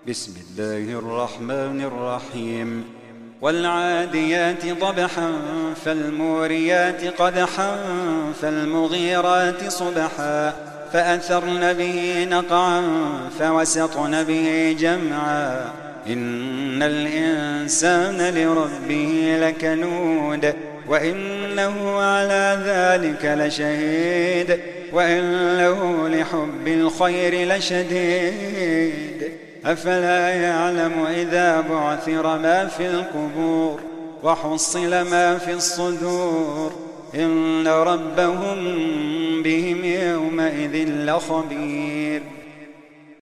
بسم الله الرحمن الرحيم والعاديات ضبحا فالموريات قدحا فالمغيرات صبحا فأثرن به نقعا فوسطن به جمعا إن الإنسان لربه لكنود وإنه على ذلك لشهيد وإنه لحب الخير لشديد أفلا يعلم إذا بعثر ما في القبور وحصل ما في الصدور إن ربهم بهم يومئذ لخبير.